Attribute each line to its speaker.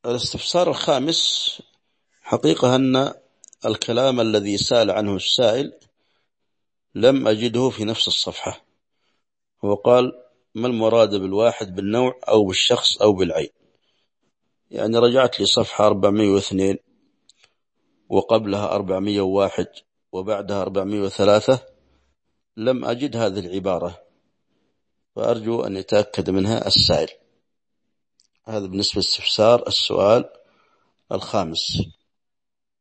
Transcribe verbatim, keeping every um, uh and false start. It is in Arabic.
Speaker 1: الاستفسار الخامس حقيقة أن الكلام الذي سأل عنه السائل لم أجده في نفس الصفحة. هو قال: ما المراد بالواحد بالنوع أو بالشخص أو بالعين؟ يعني رجعت لي صفحة أربعمائة واثنين وقبلها أربعمائة وواحد وبعدها أربعمائة وثلاثة، لم أجد هذه العبارة، فأرجو أن يتأكد منها السائل. هذا بالنسبة لاستفسار السؤال الخامس.